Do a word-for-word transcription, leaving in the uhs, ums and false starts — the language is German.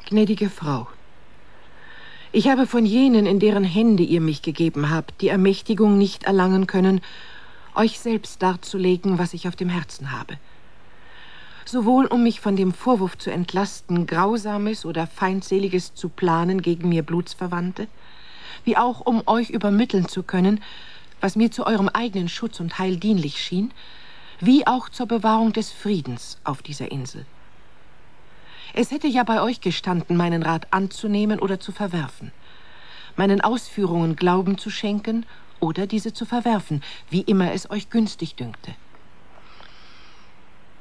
Gnädige Frau, ich habe von jenen, in deren Hände ihr mich gegeben habt, die Ermächtigung nicht erlangen können, euch selbst darzulegen, was ich auf dem Herzen habe. Sowohl um mich von dem Vorwurf zu entlasten, Grausames oder Feindseliges zu planen gegen mir Blutsverwandte, wie auch um euch übermitteln zu können, was mir zu eurem eigenen Schutz und Heil dienlich schien, wie auch zur Bewahrung des Friedens auf dieser Insel. Es hätte ja bei euch gestanden, meinen Rat anzunehmen oder zu verwerfen, meinen Ausführungen Glauben zu schenken oder diese zu verwerfen, wie immer es euch günstig dünkte.